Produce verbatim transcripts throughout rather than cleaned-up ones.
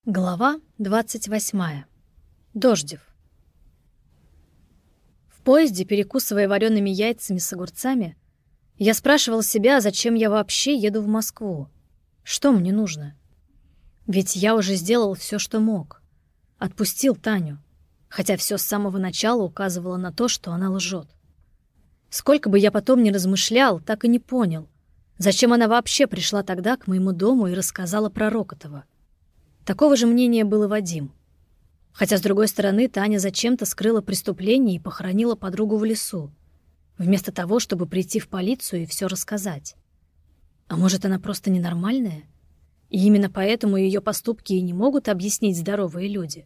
Глава двадцать восьмая. Дождев. В поезде, перекусывая вареными яйцами с огурцами, я спрашивал себя, зачем я вообще еду в Москву. Что мне нужно? Ведь я уже сделал все, что мог. Отпустил Таню, хотя все с самого начала указывало на то, что она лжет. Сколько бы я потом ни размышлял, так и не понял, зачем она вообще пришла тогда к моему дому и рассказала про Рокотова. Такого же мнения был и Вадим. Хотя, с другой стороны, Таня зачем-то скрыла преступление и похоронила подругу в лесу, вместо того, чтобы прийти в полицию и все рассказать. А может, она просто ненормальная? И именно поэтому ее поступки и не могут объяснить здоровые люди?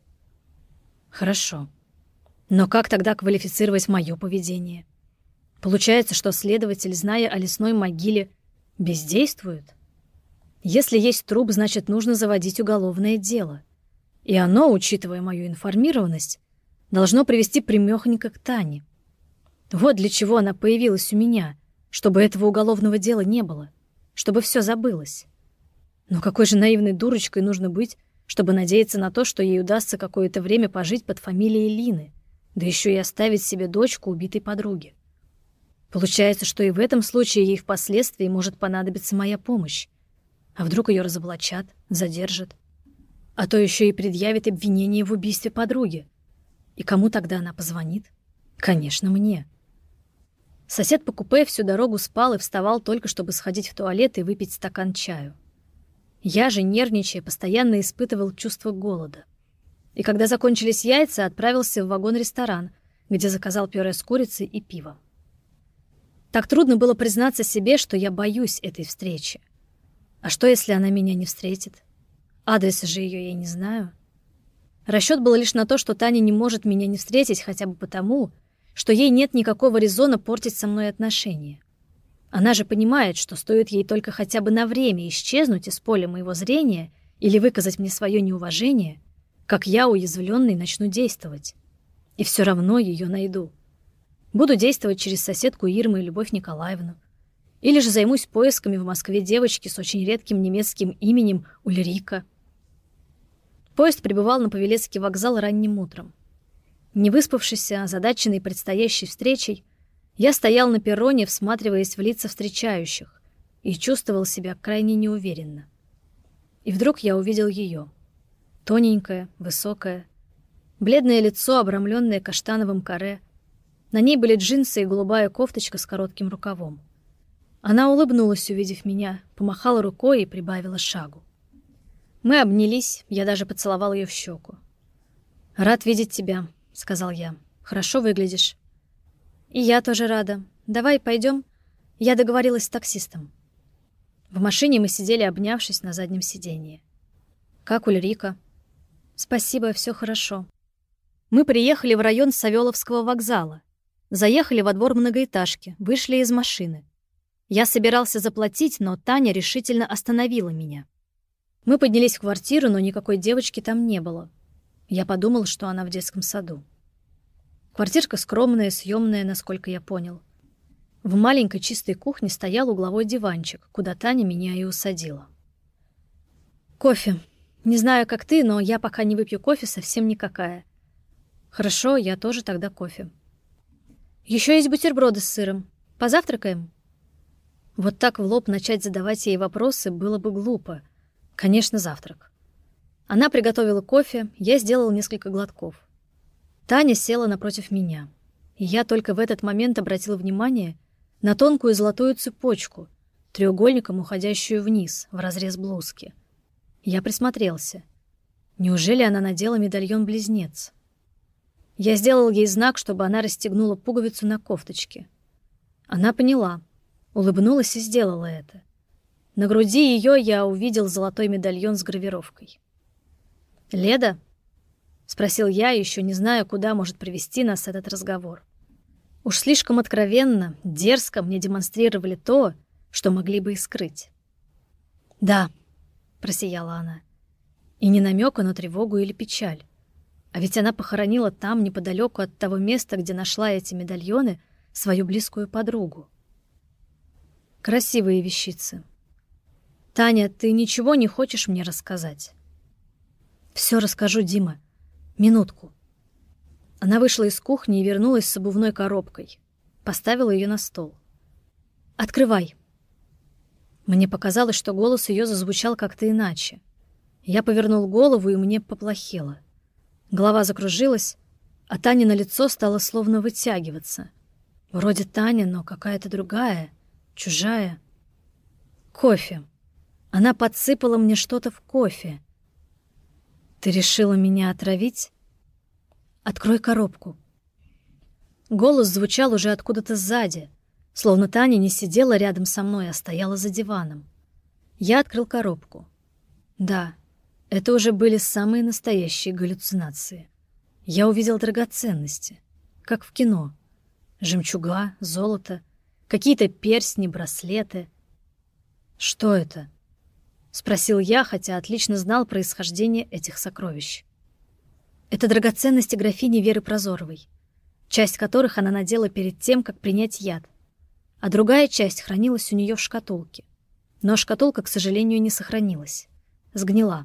Хорошо. Но как тогда квалифицировать мое поведение? Получается, что следователь, зная о лесной могиле, бездействует? Если есть труп, значит, нужно заводить уголовное дело. И оно, учитывая мою информированность, должно привести прямёхонько к Тане. Вот для чего она появилась у меня, чтобы этого уголовного дела не было, чтобы все забылось. Но какой же наивной дурочкой нужно быть, чтобы надеяться на то, что ей удастся какое-то время пожить под фамилией Лины, да еще и оставить себе дочку убитой подруги. Получается, что и в этом случае ей впоследствии может понадобиться моя помощь. А вдруг ее разоблачат, задержат? А то еще и предъявит обвинение в убийстве подруги. И кому тогда она позвонит? Конечно, мне. Сосед по купе всю дорогу спал и вставал только, чтобы сходить в туалет и выпить стакан чаю. Я же, нервничая, постоянно испытывал чувство голода. И когда закончились яйца, отправился в вагон-ресторан, где заказал пюре с курицей и пиво. Так трудно было признаться себе, что я боюсь этой встречи. А что, если она меня не встретит? Адреса же ее я не знаю. Расчет был лишь на то, что Таня не может меня не встретить хотя бы потому, что ей нет никакого резона портить со мной отношения. Она же понимает, что стоит ей только хотя бы на время исчезнуть из поля моего зрения или выказать мне свое неуважение, как я, уязвленный, начну действовать. И все равно ее найду. Буду действовать через соседку Ирмы и Любовь Николаевну. Или же займусь поисками в Москве девочки с очень редким немецким именем Ульрика. Поезд прибывал на Павелецкий вокзал ранним утром. Не выспавшийся, озадаченный предстоящей встречей, я стоял на перроне, всматриваясь в лица встречающих, и чувствовал себя крайне неуверенно. И вдруг я увидел ее. Тоненькая, высокая, бледное лицо, обрамленное каштановым каре. На ней были джинсы и голубая кофточка с коротким рукавом. Она улыбнулась, увидев меня, помахала рукой и прибавила шагу. Мы обнялись, я даже поцеловал ее в щеку. «Рад видеть тебя», — сказал я. «Хорошо выглядишь». «И я тоже рада. Давай пойдем. Я договорилась с таксистом». В машине мы сидели, обнявшись на заднем сиденье. «Как Ульрика?» «Спасибо, все хорошо». Мы приехали в район Савеловского вокзала. Заехали во двор многоэтажки, вышли из машины. Я собирался заплатить, но Таня решительно остановила меня. Мы поднялись в квартиру, но никакой девочки там не было. Я подумал, что она в детском саду. Квартирка скромная, съемная, насколько я понял. В маленькой чистой кухне стоял угловой диванчик, куда Таня меня и усадила. «Кофе. Не знаю, как ты, но я пока не выпью кофе совсем никакая». «Хорошо, я тоже тогда кофе». «Еще есть бутерброды с сыром. Позавтракаем?» Вот так в лоб начать задавать ей вопросы было бы глупо. Конечно, завтрак. Она приготовила кофе, я сделал несколько глотков. Таня села напротив меня. И я только в этот момент обратил внимание на тонкую золотую цепочку, треугольником уходящую вниз, в разрез блузки. Я присмотрелся. Неужели она надела медальон-близнец? Я сделал ей знак, чтобы она расстегнула пуговицу на кофточке. Она поняла. Улыбнулась и сделала это. На груди ее я увидел золотой медальон с гравировкой. «Леда?» — спросил я, еще не зная, куда может привести нас этот разговор. Уж слишком откровенно, дерзко мне демонстрировали то, что могли бы и скрыть. «Да», — просияла она. И не намека на тревогу или печаль. А ведь она похоронила там, неподалеку от того места, где нашла эти медальоны, свою близкую подругу. Красивые вещицы. «Таня, ты ничего не хочешь мне рассказать?» Все расскажу, Дима. Минутку». Она вышла из кухни и вернулась с обувной коробкой. Поставила ее на стол. «Открывай». Мне показалось, что голос ее зазвучал как-то иначе. Я повернул голову, и мне поплохело. Голова закружилась, а Танино лицо стало словно вытягиваться. Вроде Таня, но какая-то другая, чужая. Кофе. Она подсыпала мне что-то в кофе. «Ты решила меня отравить? Открой коробку». Голос звучал уже откуда-то сзади, словно Таня не сидела рядом со мной, а стояла за диваном. Я открыл коробку. Да, это уже были самые настоящие галлюцинации. Я увидел драгоценности, как в кино. Жемчуга, золото, какие-то перстни, браслеты. «Что это?» — спросил я, хотя отлично знал происхождение этих сокровищ. Это драгоценности графини Веры Прозоровой, часть которых она надела перед тем, как принять яд, а другая часть хранилась у нее в шкатулке. Но шкатулка, к сожалению, не сохранилась. Сгнила.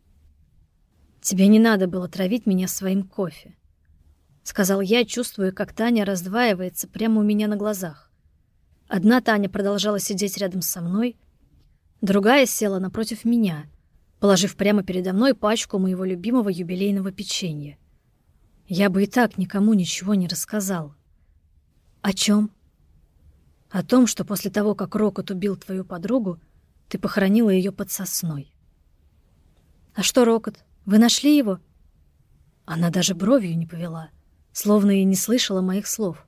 «Тебе не надо было травить меня своим кофе», — сказал я, чувствуя, как Таня раздваивается прямо у меня на глазах. Одна Таня продолжала сидеть рядом со мной, другая села напротив меня, положив прямо передо мной пачку моего любимого юбилейного печенья. Я бы и так никому ничего не рассказал. «О чем?» «О том, что после того, как Рокот убил твою подругу, ты похоронила ее под сосной». «А что Рокот? Вы нашли его?» Она даже бровью не повела, словно и не слышала моих слов.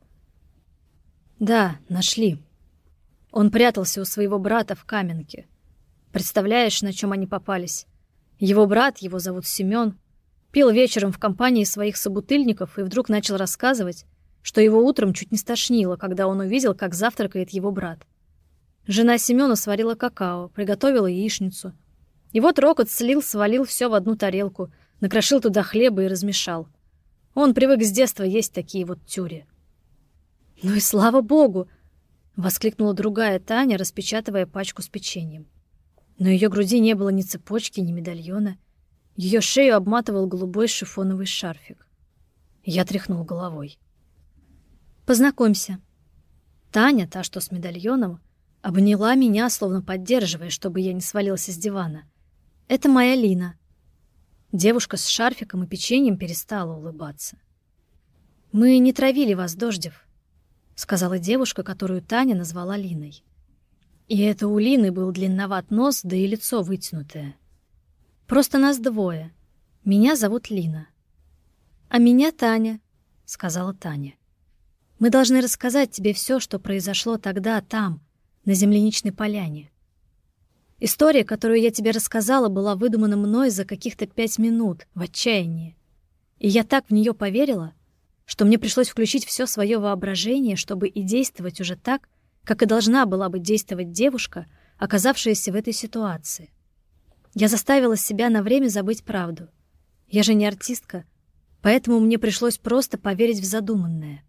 «Да, нашли. Он прятался у своего брата в Каменке. Представляешь, на чем они попались? Его брат, его зовут Семен, пил вечером в компании своих собутыльников и вдруг начал рассказывать, что его утром чуть не стошнило, когда он увидел, как завтракает его брат. Жена Семена сварила какао, приготовила яичницу. И вот Рокот слил, свалил все в одну тарелку, накрошил туда хлеба и размешал. Он привык с детства есть такие вот тюри. «Ну и слава богу!» — воскликнула другая Таня, распечатывая пачку с печеньем. На ее груди не было ни цепочки, ни медальона. Ее шею обматывал голубой шифоновый шарфик. Я тряхнул головой. «Познакомься». Таня, та, что с медальоном, обняла меня, словно поддерживая, чтобы я не свалился с дивана. «Это моя Лина». Девушка с шарфиком и печеньем перестала улыбаться. «Мы не травили вас, Дождев», — сказала девушка, которую Таня назвала Линой. И это у Лины был длинноват нос, да и лицо вытянутое. «Просто нас двое. Меня зовут Лина». «А меня Таня», — сказала Таня. «Мы должны рассказать тебе все, что произошло тогда, там, на земляничной поляне. История, которую я тебе рассказала, была выдумана мной за каких-то пять минут, в отчаянии. И я так в нее поверила, что мне пришлось включить все свое воображение, чтобы и действовать уже так, как и должна была бы действовать девушка, оказавшаяся в этой ситуации. Я заставила себя на время забыть правду. Я же не артистка, поэтому мне пришлось просто поверить в задуманное.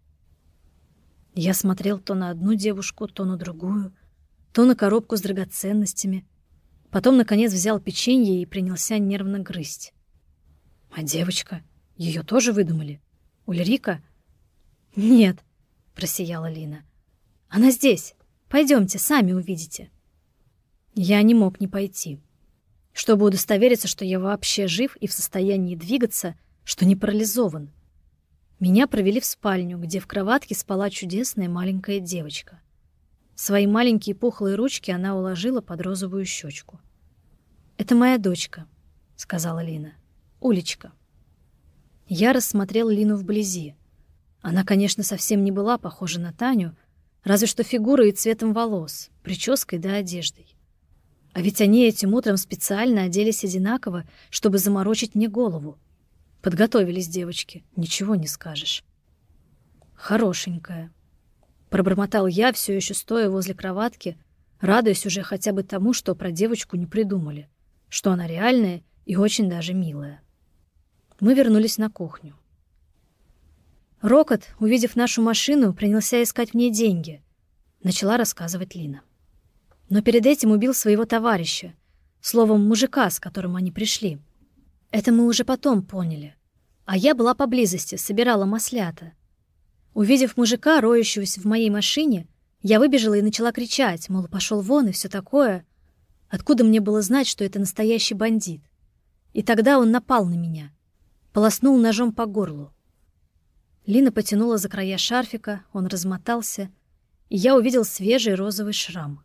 Я смотрел то на одну девушку, то на другую, то на коробку с драгоценностями. Потом, наконец, взял печенье и принялся нервно грызть. А девочка? Ее тоже выдумали? Ульрика? «Нет», — просияла Лина. «Она здесь. Пойдемте, сами увидите». Я не мог не пойти. Чтобы удостовериться, что я вообще жив и в состоянии двигаться, что не парализован. Меня провели в спальню, где в кроватке спала чудесная маленькая девочка. Свои маленькие пухлые ручки она уложила под розовую щечку. «Это моя дочка», — сказала Лина. «Улечка». Я рассмотрел Лину вблизи. Она, конечно, совсем не была похожа на Таню, разве что фигурой и цветом волос, прической да одеждой. А ведь они этим утром специально оделись одинаково, чтобы заморочить мне голову. Подготовились девочки, ничего не скажешь. «Хорошенькая», — пробормотал я, все еще стоя возле кроватки, радуясь уже хотя бы тому, что про девочку не придумали, что она реальная и очень даже милая. Мы вернулись на кухню. Рокот, увидев нашу машину, принялся искать в ней деньги, начала рассказывать Лина. Но перед этим убил своего товарища, словом, мужика, с которым они пришли. Это мы уже потом поняли. А я была поблизости, собирала маслята. Увидев мужика, роющегося в моей машине, я выбежала и начала кричать, мол, пошел вон и все такое. Откуда мне было знать, что это настоящий бандит? И тогда он напал на меня. Полоснул ножом по горлу. Лина потянула за края шарфика, он размотался, и я увидел свежий розовый шрам.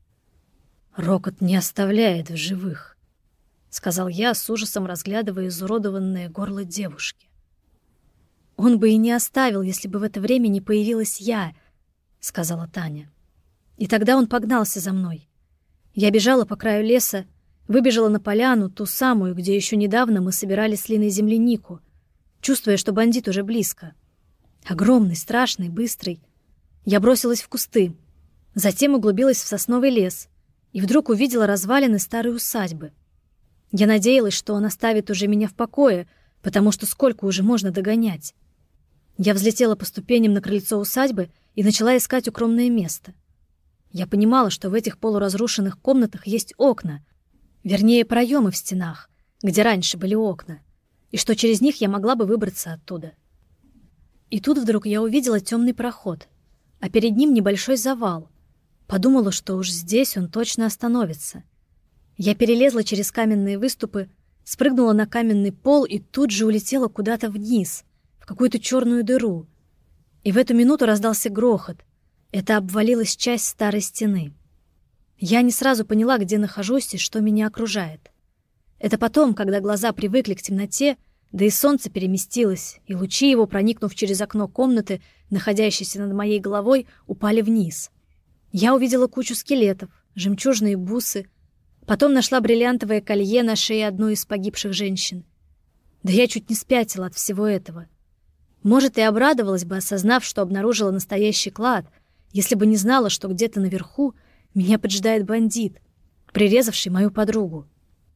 «Рокот не оставляет в живых», — сказал я, с ужасом разглядывая изуродованное горло девушки. «Он бы и не оставил, если бы в это время не появилась я», — сказала Таня. И тогда он погнался за мной. Я бежала по краю леса, выбежала на поляну, ту самую, где еще недавно мы собирали с Линой землянику, чувствуя, что бандит уже близко. Огромный, страшный, быстрый. Я бросилась в кусты, затем углубилась в сосновый лес и вдруг увидела развалины старой усадьбы. Я надеялась, что он оставит уже меня в покое, потому что сколько уже можно догонять. Я взлетела по ступеням на крыльцо усадьбы и начала искать укромное место. Я понимала, что в этих полуразрушенных комнатах есть окна, вернее, проемы в стенах, где раньше были окна, и что через них я могла бы выбраться оттуда. И тут вдруг я увидела темный проход, а перед ним небольшой завал. Подумала, что уж здесь он точно остановится. Я перелезла через каменные выступы, спрыгнула на каменный пол и тут же улетела куда-то вниз, в какую-то черную дыру. И в эту минуту раздался грохот. Это обвалилась часть старой стены. Я не сразу поняла, где нахожусь и что меня окружает. Это потом, когда глаза привыкли к темноте, да и солнце переместилось, и лучи его, проникнув через окно комнаты, находящейся над моей головой, упали вниз. Я увидела кучу скелетов, жемчужные бусы, потом нашла бриллиантовое колье на шее одной из погибших женщин. Да я чуть не спятила от всего этого. Может, и обрадовалась бы, осознав, что обнаружила настоящий клад, если бы не знала, что где-то наверху меня поджидает бандит, прирезавший мою подругу.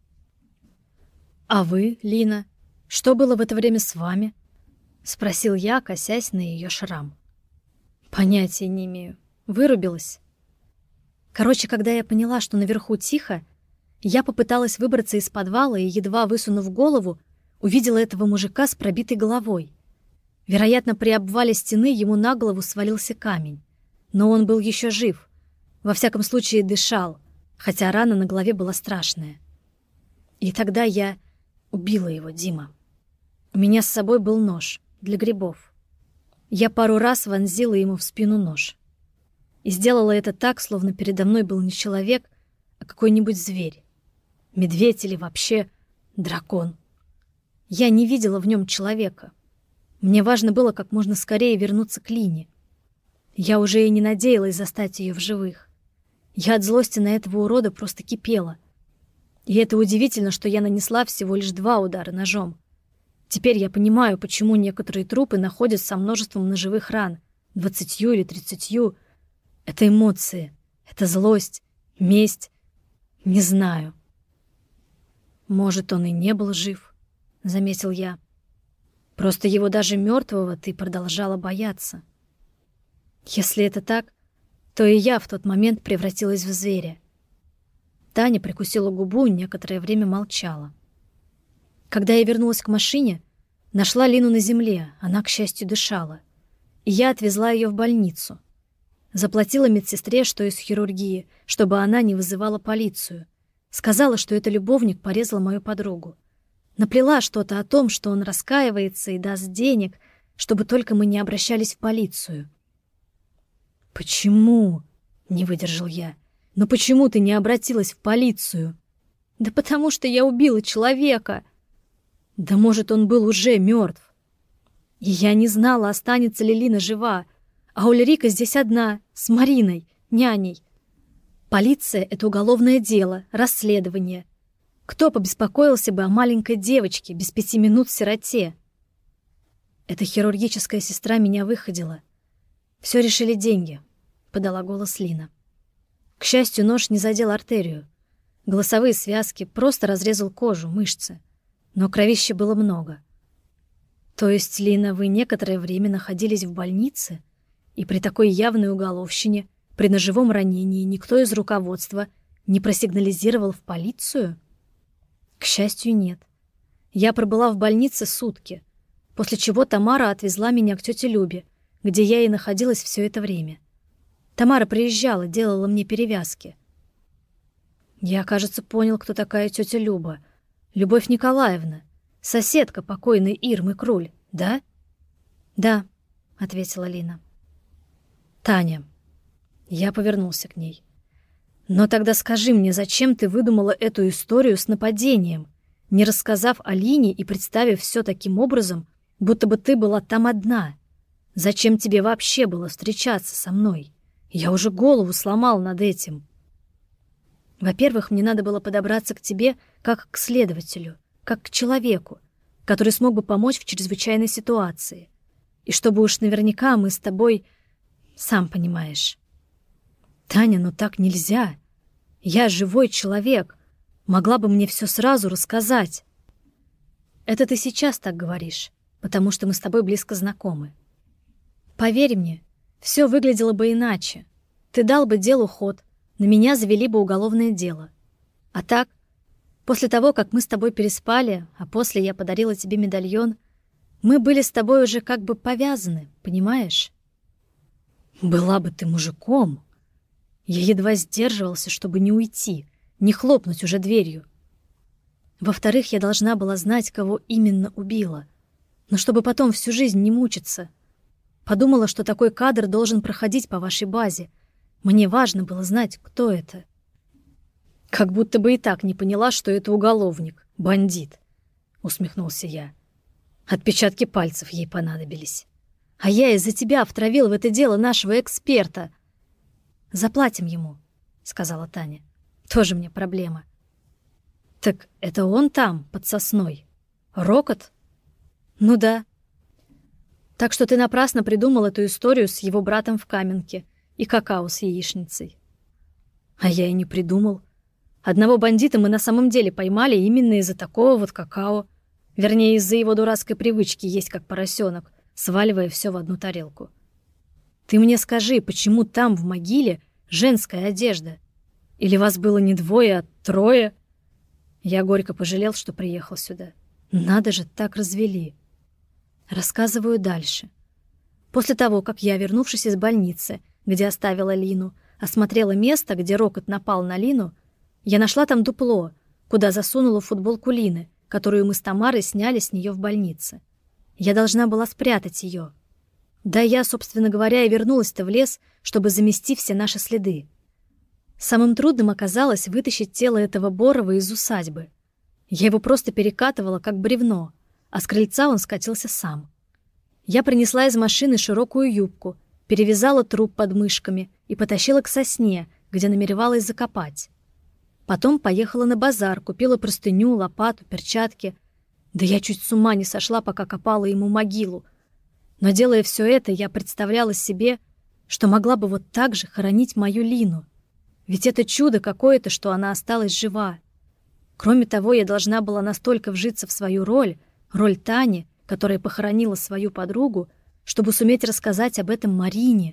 «А вы, Лина, что было в это время с вами?» — спросил я, косясь на ее шрам. «Понятия не имею. Вырубилась». Короче, когда я поняла, что наверху тихо, я попыталась выбраться из подвала и, едва высунув голову, увидела этого мужика с пробитой головой. Вероятно, при обвале стены ему на голову свалился камень. Но он был еще жив. Во всяком случае, дышал, хотя рана на голове была страшная. И тогда я убила его, Дима. У меня с собой был нож для грибов. Я пару раз вонзила ему в спину нож. И сделала это так, словно передо мной был не человек, а какой-нибудь зверь. Медведь или вообще дракон. Я не видела в нем человека. Мне важно было как можно скорее вернуться к Лине. Я уже и не надеялась застать ее в живых. Я от злости на этого урода просто кипела. И это удивительно, что я нанесла всего лишь два удара ножом. Теперь я понимаю, почему некоторые трупы находят со множеством ножевых ран, двадцатью или тридцатью. Это эмоции, это злость, месть. Не знаю. Может, он и не был жив, — заметил я. Просто его даже мертвого ты продолжала бояться. Если это так, то и я в тот момент превратилась в зверя. Таня прикусила губу и некоторое время молчала. Когда я вернулась к машине, нашла Лину на земле, она, к счастью, дышала. И я отвезла ее в больницу. Заплатила медсестре, что из хирургии, чтобы она не вызывала полицию. Сказала, что это любовник порезал мою подругу. Наплела что-то о том, что он раскаивается и даст денег, чтобы только мы не обращались в полицию. «Почему?» — не выдержал я. «Но почему ты не обратилась в полицию?» «Да потому что я убила человека!» «Да может, он был уже мертв!» И я не знала, останется ли Лина жива, а Ульрика здесь одна, с Мариной, няней. Полиция — это уголовное дело, расследование. Кто побеспокоился бы о маленькой девочке без пяти минут в сироте? Эта хирургическая сестра меня выходила. Все решили деньги, — подала голос Лина. К счастью, нож не задел артерию. Голосовые связки, просто разрезал кожу, мышцы. Но кровища было много. То есть, Лина, вы некоторое время находились в больнице, и при такой явной уголовщине, при ножевом ранении, никто из руководства не просигнализировал в полицию? К счастью, нет. Я пробыла в больнице сутки, после чего Тамара отвезла меня к тете Любе, где я и находилась все это время. Тамара приезжала, делала мне перевязки. Я, кажется, понял, кто такая тетя Люба. Любовь Николаевна, соседка покойной Ирмы Круль, да? Да, ответила Лина. Таня. Я повернулся к ней. Но тогда скажи мне, зачем ты выдумала эту историю с нападением, не рассказав Алине и представив все таким образом, будто бы ты была там одна? Зачем тебе вообще было встречаться со мной? Я уже голову сломал над этим. Во-первых, мне надо было подобраться к тебе как к следователю, как к человеку, который смог бы помочь в чрезвычайной ситуации. И чтобы уж наверняка мы с тобой... Сам понимаешь. Таня, ну так нельзя. Я живой человек. Могла бы мне все сразу рассказать. Это ты сейчас так говоришь, потому что мы с тобой близко знакомы. Поверь мне, все выглядело бы иначе. Ты дал бы делу ход, на меня завели бы уголовное дело. А так, после того, как мы с тобой переспали, а после я подарила тебе медальон, мы были с тобой уже как бы повязаны, понимаешь? Была бы ты мужиком. Я едва сдерживался, чтобы не уйти, не хлопнуть уже дверью. Во-вторых, я должна была знать, кого именно убила. Но чтобы потом всю жизнь не мучиться. Подумала, что такой кадр должен проходить по вашей базе. Мне важно было знать, кто это. Как будто бы и так не поняла, что это уголовник, бандит, усмехнулся я. Отпечатки пальцев ей понадобились. А я из-за тебя втравил в это дело нашего эксперта. Заплатим ему, сказала Таня. Тоже мне проблема. Так это он там, под сосной? Рокот? Ну да. Так что ты напрасно придумал эту историю с его братом в Каменке и какао с яичницей. А я и не придумал. Одного бандита мы на самом деле поймали именно из-за такого вот какао. Вернее, из-за его дурацкой привычки есть как поросенок, сваливая все в одну тарелку. Ты мне скажи, почему там, в могиле, женская одежда? Или вас было не двое, а трое? Я горько пожалел, что приехал сюда. Надо же, так развели. Рассказываю дальше. После того, как я, вернувшись из больницы, где оставила Лину, осмотрела место, где Рокот напал на Лину, я нашла там дупло, куда засунула футболку Лины, которую мы с Тамарой сняли с нее в больнице. Я должна была спрятать ее. Да я, собственно говоря, и вернулась-то в лес, чтобы замести все наши следы. Самым трудным оказалось вытащить тело этого Борова из усадьбы. Я его просто перекатывала, как бревно, а с крыльца он скатился сам. Я принесла из машины широкую юбку, перевязала труп под мышками и потащила к сосне, где намеревалась закопать. Потом поехала на базар, купила простыню, лопату, перчатки. Да я чуть с ума не сошла, пока копала ему могилу. Но, делая все это, я представляла себе, что могла бы вот так же хоронить мою Лину. Ведь это чудо какое-то, что она осталась жива. Кроме того, я должна была настолько вжиться в свою роль, роль Тани, которая похоронила свою подругу, чтобы суметь рассказать об этом Марине.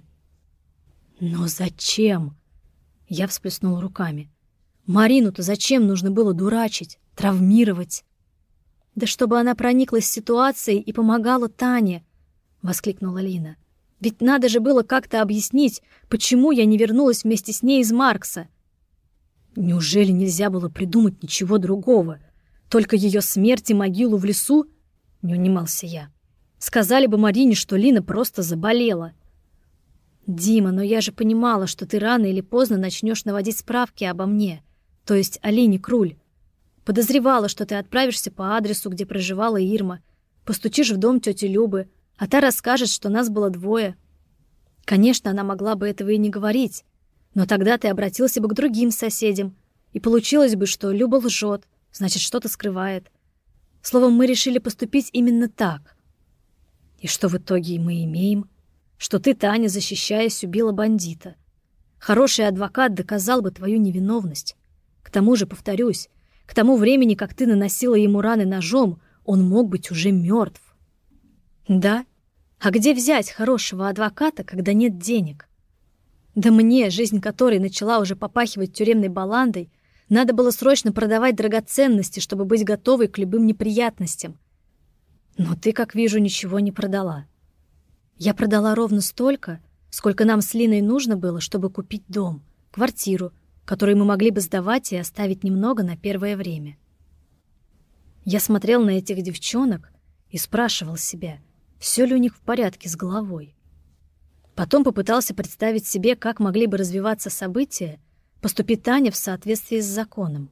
Но зачем? Я всплеснула руками. Марину-то зачем нужно было дурачить, травмировать? Да чтобы она прониклась ситуацией и помогала Тане, воскликнула Лина. Ведь надо же было как-то объяснить, почему я не вернулась вместе с ней из Маркса. Неужели нельзя было придумать ничего другого? Только ее смерть и могилу в лесу? Не унимался я. Сказали бы Марине, что Лина просто заболела. Дима, но я же понимала, что ты рано или поздно начнешь наводить справки обо мне, то есть о Лине Круль. Подозревала, что ты отправишься по адресу, где проживала Ирма, постучишь в дом тети Любы, а та расскажет, что нас было двое. Конечно, она могла бы этого и не говорить, но тогда ты обратился бы к другим соседям, и получилось бы, что Люба лжет, значит, что-то скрывает. Словом, мы решили поступить именно так. И что в итоге мы имеем? Что ты, Таня, защищаясь, убила бандита. Хороший адвокат доказал бы твою невиновность. К тому же, повторюсь, к тому времени, как ты наносила ему раны ножом, он мог быть уже мертв. Да? А где взять хорошего адвоката, когда нет денег? Да мне, жизнь которой начала уже попахивать тюремной баландой, Надо было срочно продавать драгоценности, чтобы быть готовой к любым неприятностям. Но ты, как вижу, ничего не продала. Я продала ровно столько, сколько нам с Линой нужно было, чтобы купить дом, квартиру, которую мы могли бы сдавать и оставить немного на первое время. Я смотрел на этих девчонок и спрашивал себя, все ли у них в порядке с головой. Потом попытался представить себе, как могли бы развиваться события, поступит Таня в соответствии с законом.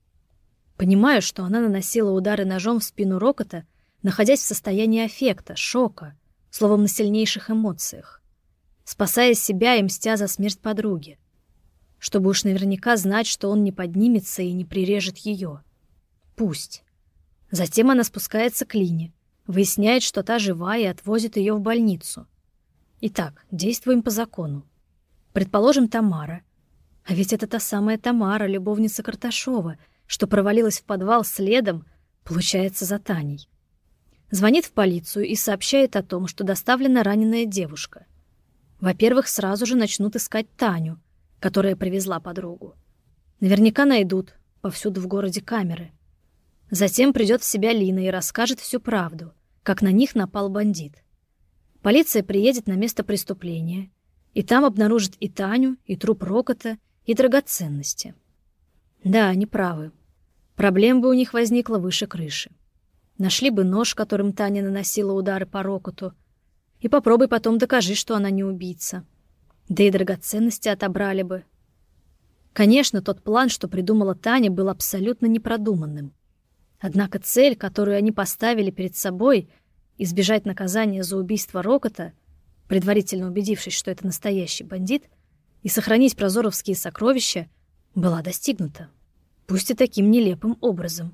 Понимаю, что она наносила удары ножом в спину Рокота, находясь в состоянии аффекта, шока, словом, на сильнейших эмоциях, спасая себя и мстя за смерть подруги, чтобы уж наверняка знать, что он не поднимется и не прирежет ее. Пусть. Затем она спускается к Лине, выясняет, что та жива, и отвозит ее в больницу. Итак, действуем по закону. Предположим, Тамара. А ведь это та самая Тамара, любовница Карташова, что провалилась в подвал следом, получается, за Таней. Звонит в полицию и сообщает о том, что доставлена раненая девушка. Во-первых, сразу же начнут искать Таню, которая привезла подругу. Наверняка найдут, повсюду в городе камеры. Затем придет в себя Лина и расскажет всю правду, как на них напал бандит. Полиция приедет на место преступления, и там обнаружит и Таню, и труп Рокота, и драгоценности. Да, они правы. Проблем бы у них возникло выше крыши. Нашли бы нож, которым Таня наносила удары по Рокоту, и попробуй потом докажи, что она не убийца. Да и драгоценности отобрали бы. Конечно, тот план, что придумала Таня, был абсолютно непродуманным. Однако цель, которую они поставили перед собой, избежать наказания за убийство Рокота, предварительно убедившись, что это настоящий бандит, и сохранить прозоровские сокровища, была достигнута. Пусть и таким нелепым образом.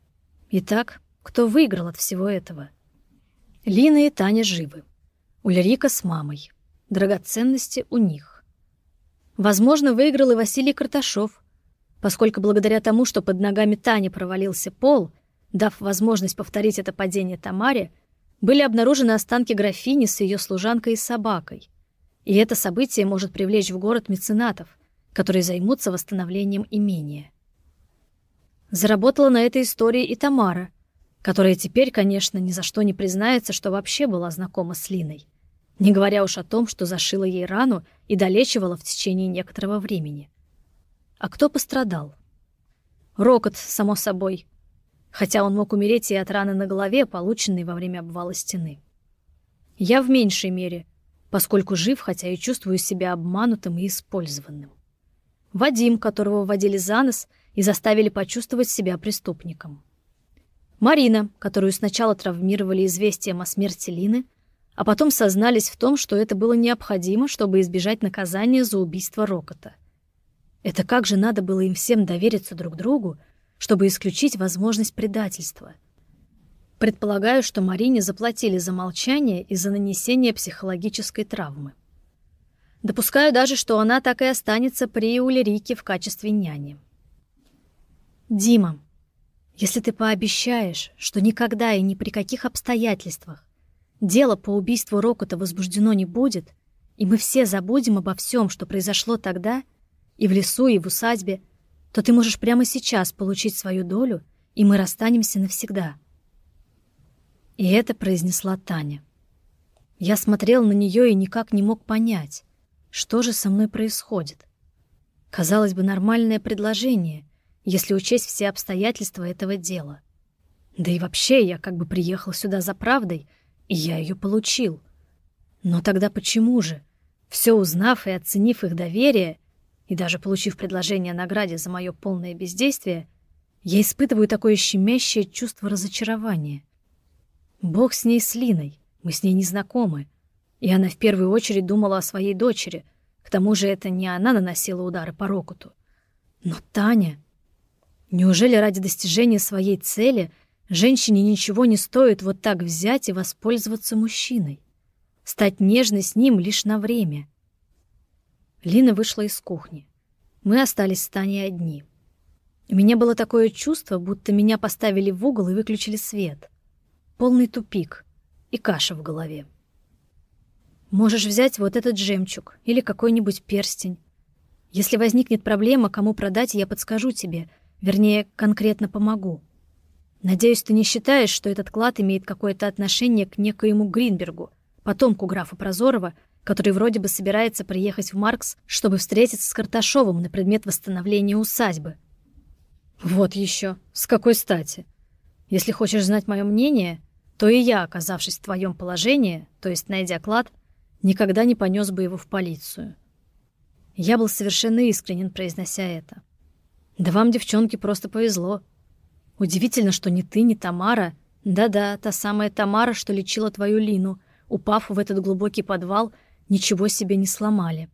Итак, кто выиграл от всего этого? Лина и Таня живы. Ульрика с мамой. Драгоценности у них. Возможно, выиграл и Василий Карташов, поскольку благодаря тому, что под ногами Тани провалился пол, дав возможность повторить это падение Тамаре, были обнаружены останки графини с ее служанкой и собакой. И это событие может привлечь в город меценатов, которые займутся восстановлением имения. Заработала на этой истории и Тамара, которая теперь, конечно, ни за что не признается, что вообще была знакома с Линой, не говоря уж о том, что зашила ей рану и долечивала в течение некоторого времени. А кто пострадал? Рокот, само собой, хотя он мог умереть и от раны на голове, полученной во время обвала стены. Я в меньшей мере, поскольку жив, хотя и чувствую себя обманутым и использованным. Вадим, которого водили за нос и заставили почувствовать себя преступником. Марина, которую сначала травмировали известием о смерти Лины, а потом сознались в том, что это было необходимо, чтобы избежать наказания за убийство Рокота. Это как же надо было им всем довериться друг другу, чтобы исключить возможность предательства. Предполагаю, что Марине заплатили за молчание и за нанесение психологической травмы. Допускаю даже, что она так и останется при Ульрике в качестве няни. Дима, если ты пообещаешь, что никогда и ни при каких обстоятельствах дело по убийству Рокота возбуждено не будет, и мы все забудем обо всем, что произошло тогда, и в лесу, и в усадьбе, то ты можешь прямо сейчас получить свою долю, и мы расстанемся навсегда. И это произнесла Таня. Я смотрел на нее и никак не мог понять, что же со мной происходит. Казалось бы, нормальное предложение, если учесть все обстоятельства этого дела. Да и вообще, я как бы приехал сюда за правдой, и я ее получил. Но тогда почему же, все узнав и оценив их доверие, и даже получив предложение о награде за мое полное бездействие, я испытываю такое щемящее чувство разочарования? Бог с ней, с Линой, мы с ней не знакомы, и она в первую очередь думала о своей дочери, к тому же это не она наносила удары по Рокоту. Но Таня... Неужели ради достижения своей цели женщине ничего не стоит вот так взять и воспользоваться мужчиной? Стать нежной с ним лишь на время? Лина вышла из кухни. Мы остались с Таней одни. У меня было такое чувство, будто меня поставили в угол и выключили свет. Полный тупик и каша в голове. «Можешь взять вот этот жемчуг или какой-нибудь перстень. Если возникнет проблема, кому продать, я подскажу тебе. Вернее, конкретно помогу. Надеюсь, ты не считаешь, что этот клад имеет какое-то отношение к некоему Гринбергу, потомку графа Прозорова, который вроде бы собирается приехать в Маркс, чтобы встретиться с Карташовым на предмет восстановления усадьбы. Вот еще. С какой стати? Если хочешь знать мое мнение, то и я, оказавшись в твоем положении, то есть найдя клад, никогда не понес бы его в полицию. Я был совершенно искренен, произнося это. Да вам, девчонки, просто повезло. Удивительно, что ни ты, ни Тамара, да-да, та самая Тамара, что лечила твою Лину, упав в этот глубокий подвал, ничего себе не сломали.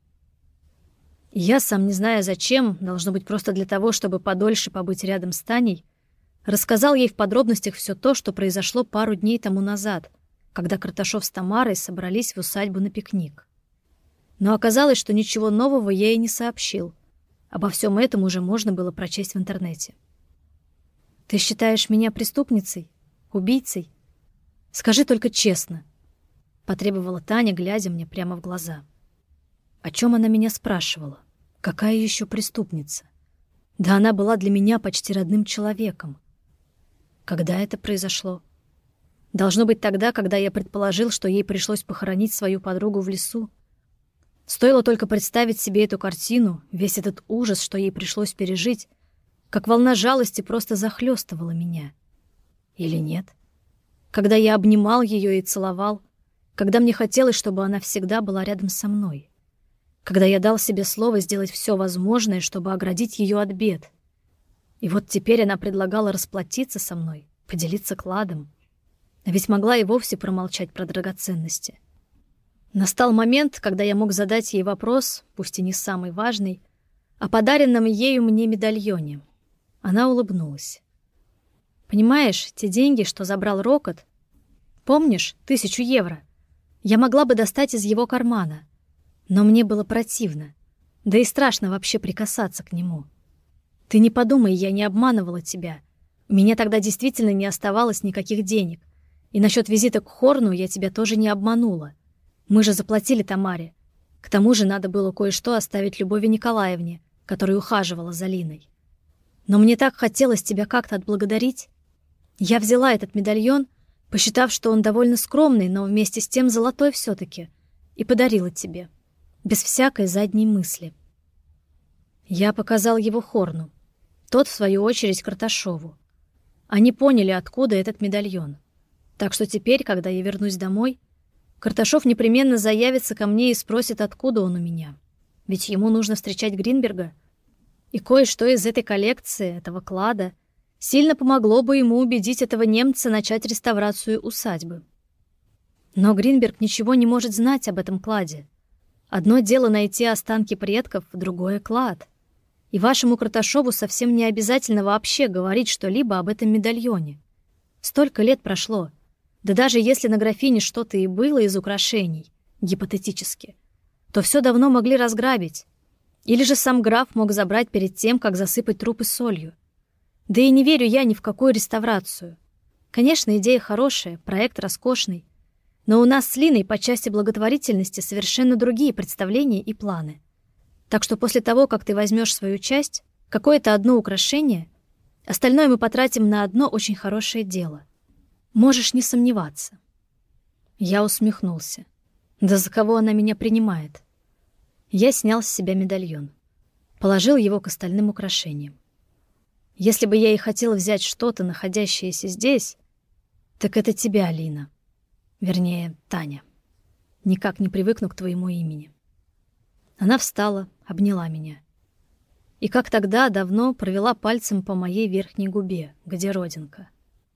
И я, сам не зная зачем, должно быть просто для того, чтобы подольше побыть рядом с Таней, рассказал ей в подробностях все то, что произошло пару дней тому назад, когда Карташов с Тамарой собрались в усадьбу на пикник. Но оказалось, что ничего нового я ей не сообщил. Обо всем этом уже можно было прочесть в интернете. «Ты считаешь меня преступницей? Убийцей? Скажи только честно», — потребовала Таня, глядя мне прямо в глаза. О чем она меня спрашивала? Какая еще преступница? Да она была для меня почти родным человеком. Когда это произошло? Должно быть тогда, когда я предположил, что ей пришлось похоронить свою подругу в лесу. Стоило только представить себе эту картину, весь этот ужас, что ей пришлось пережить, как волна жалости просто захлестывала меня. Или нет? Когда я обнимал ее и целовал, когда мне хотелось, чтобы она всегда была рядом со мной, когда я дал себе слово сделать все возможное, чтобы оградить ее от бед. И вот теперь она предлагала расплатиться со мной, поделиться кладом. А ведь могла и вовсе промолчать про драгоценности. Настал момент, когда я мог задать ей вопрос, пусть и не самый важный, о подаренном ею мне медальоне. Она улыбнулась. «Понимаешь, те деньги, что забрал Рокот, помнишь, тысячу евро, я могла бы достать из его кармана, но мне было противно, да и страшно вообще прикасаться к нему. Ты не подумай, я не обманывала тебя. У меня тогда действительно не оставалось никаких денег, и насчет визита к Хорну я тебя тоже не обманула. Мы же заплатили Тамаре. К тому же надо было кое-что оставить Любови Николаевне, которая ухаживала за Линой. Но мне так хотелось тебя как-то отблагодарить. Я взяла этот медальон, посчитав, что он довольно скромный, но вместе с тем золотой все-таки, и подарила тебе, без всякой задней мысли. Я показал его Хорну, тот, в свою очередь, Карташову. Они поняли, откуда этот медальон. Так что теперь, когда я вернусь домой, Карташов непременно заявится ко мне и спросит, откуда он у меня. Ведь ему нужно встречать Гринберга. И кое-что из этой коллекции, этого клада, сильно помогло бы ему убедить этого немца начать реставрацию усадьбы. Но Гринберг ничего не может знать об этом кладе. Одно дело найти останки предков, другое — клад. И вашему Карташову совсем не обязательно вообще говорить что-либо об этом медальоне. Столько лет прошло. Да даже если на графине что-то и было из украшений, гипотетически, то все давно могли разграбить. Или же сам граф мог забрать перед тем, как засыпать трупы солью. Да и не верю я ни в какую реставрацию. Конечно, идея хорошая, проект роскошный, но у нас с Линой по части благотворительности совершенно другие представления и планы. Так что после того, как ты возьмешь свою часть, какое-то одно украшение, остальное мы потратим на одно очень хорошее дело. Можешь не сомневаться. Я усмехнулся. Да за кого она меня принимает? Я снял с себя медальон. Положил его к остальным украшениям. Если бы я и хотел взять что-то, находящееся здесь, так это тебя, Лина. Вернее, Таня. Никак не привыкну к твоему имени. Она встала, обняла меня. И как тогда давно провела пальцем по моей верхней губе, где родинка.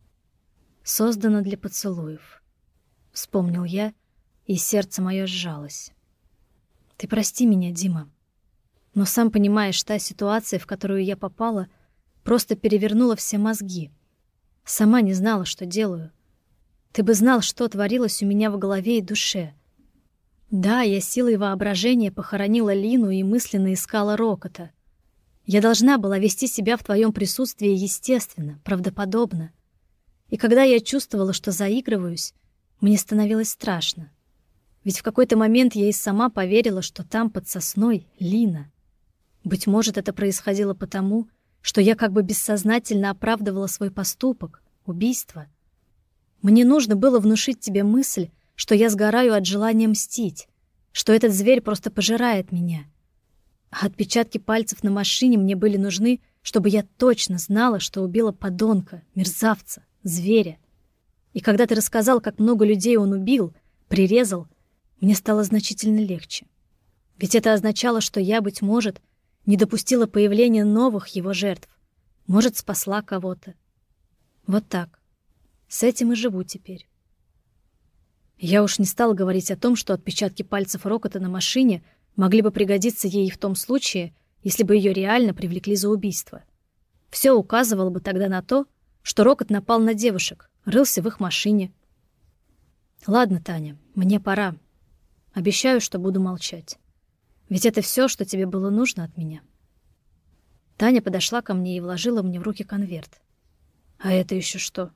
Создана для поцелуев. Вспомнил я, и сердце мое сжалось. Ты прости меня, Дима. Но сам понимаешь, та ситуация, в которую я попала, просто перевернула все мозги. Сама не знала, что делаю. Ты бы знал, что творилось у меня в голове и душе. Да, я силой воображения похоронила Лину и мысленно искала Рокота. Я должна была вести себя в твоем присутствии естественно, правдоподобно. И когда я чувствовала, что заигрываюсь, мне становилось страшно. Ведь в какой-то момент я и сама поверила, что там, под сосной, Лина. Быть может, это происходило потому, что я как бы бессознательно оправдывала свой поступок, убийство. Мне нужно было внушить тебе мысль, что я сгораю от желания мстить, что этот зверь просто пожирает меня. А отпечатки пальцев на машине мне были нужны, чтобы я точно знала, что убила подонка, мерзавца, зверя. И когда ты рассказал, как много людей он убил, прирезал, мне стало значительно легче. Ведь это означало, что я, быть может, не допустила появления новых его жертв, может, спасла кого-то. Вот так. С этим и живу теперь. Я уж не стал говорить о том, что отпечатки пальцев Рокота на машине могли бы пригодиться ей в том случае, если бы ее реально привлекли за убийство. Все указывало бы тогда на то, что Рокот напал на девушек, рылся в их машине. Ладно, Таня, мне пора. Обещаю, что буду молчать. Ведь это все, что тебе было нужно от меня. Таня подошла ко мне и вложила мне в руки конверт. А это еще что?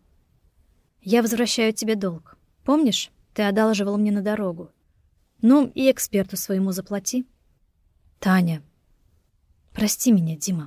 Я возвращаю тебе долг. Помнишь, ты одалживал мне на дорогу? Ну, и эксперту своему заплати. Таня. Прости меня, Дима.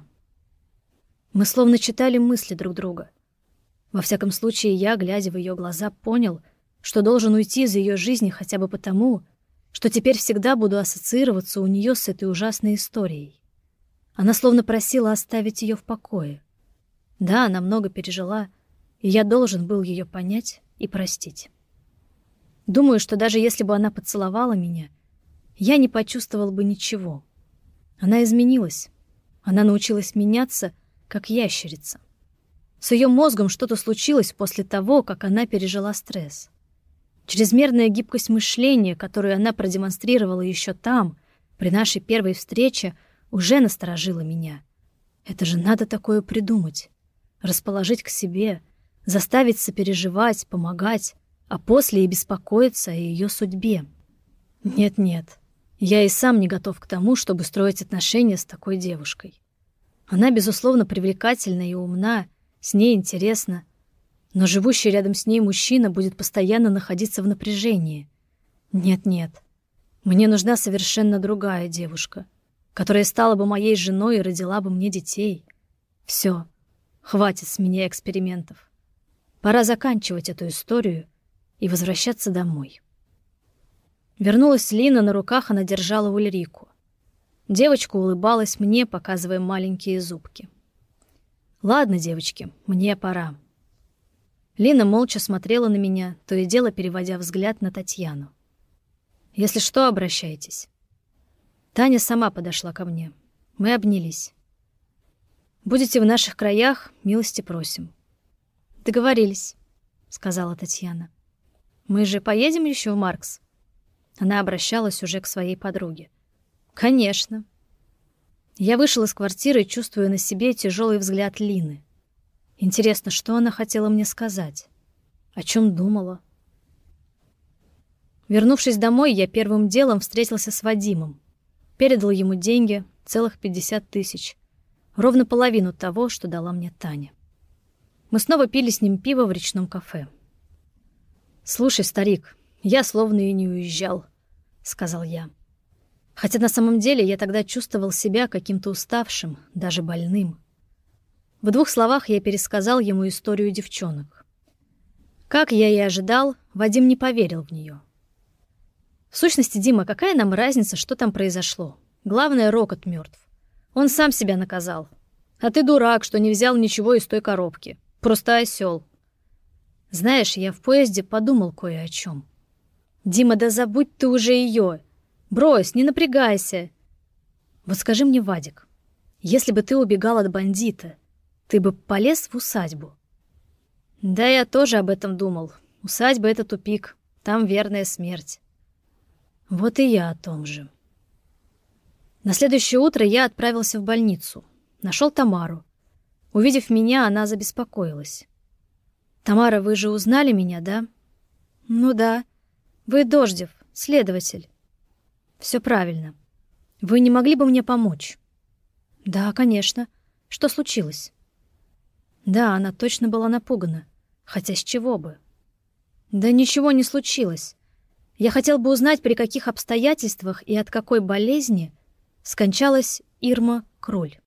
Мы словно читали мысли друг друга. Во всяком случае, я, глядя в ее глаза, понял, что должен уйти из ее жизни хотя бы потому, что теперь всегда буду ассоциироваться у нее с этой ужасной историей. Она словно просила оставить ее в покое. Да, она много пережила, и я должен был ее понять и простить. Думаю, что даже если бы она поцеловала меня, я не почувствовал бы ничего. Она изменилась. Она научилась меняться, как ящерица. С ее мозгом что-то случилось после того, как она пережила стресс. Чрезмерная гибкость мышления, которую она продемонстрировала еще там, при нашей первой встрече, уже насторожила меня. Это же надо такое придумать. Расположить к себе, заставить сопереживать, помогать, а после и беспокоиться о ее судьбе. Нет-нет, я и сам не готов к тому, чтобы строить отношения с такой девушкой. Она, безусловно, привлекательна и умна, с ней интересно, но живущий рядом с ней мужчина будет постоянно находиться в напряжении. Нет-нет, мне нужна совершенно другая девушка, которая стала бы моей женой и родила бы мне детей. Все, хватит с меня экспериментов. Пора заканчивать эту историю и возвращаться домой. Вернулась Лина, на руках она держала Ульрику. Девочка улыбалась мне, показывая маленькие зубки. «Ладно, девочки, мне пора». Лина молча смотрела на меня, то и дело переводя взгляд на Татьяну. «Если что, обращайтесь». Таня сама подошла ко мне. Мы обнялись. «Будете в наших краях, милости просим». «Договорились», — сказала Татьяна. «Мы же поедем еще в Маркс?» Она обращалась уже к своей подруге. «Конечно». Я вышел из квартиры, чувствуя на себе тяжелый взгляд Лины. Интересно, что она хотела мне сказать? О чем думала? Вернувшись домой, я первым делом встретился с Вадимом. Передал ему деньги, целых пятьдесят тысяч. Ровно половину того, что дала мне Таня. Мы снова пили с ним пиво в речном кафе. «Слушай, старик, я словно и не уезжал», — сказал я. Хотя на самом деле я тогда чувствовал себя каким-то уставшим, даже больным. В двух словах я пересказал ему историю девчонок. Как я и ожидал, Вадим не поверил в нее. В сущности, Дима, какая нам разница, что там произошло? Главное, Рокот мертв. Он сам себя наказал. А ты дурак, что не взял ничего из той коробки. Просто осел. Знаешь, я в поезде подумал кое о чем. Дима, да забудь ты уже ее. Брось, не напрягайся. Вот скажи мне, Вадик, если бы ты убегал от бандита, ты бы полез в усадьбу? Да, я тоже об этом думал. Усадьба — это тупик. Там верная смерть. Вот и я о том же. На следующее утро я отправился в больницу. Нашел Тамару. Увидев меня, она забеспокоилась. «Тамара, вы же узнали меня, да?» «Ну да. Вы Дождев, следователь». «Все правильно. Вы не могли бы мне помочь?» «Да, конечно. Что случилось?» Да, она точно была напугана. Хотя с чего бы? «Да ничего не случилось. Я хотел бы узнать, при каких обстоятельствах и от какой болезни скончалась Ирма Круль.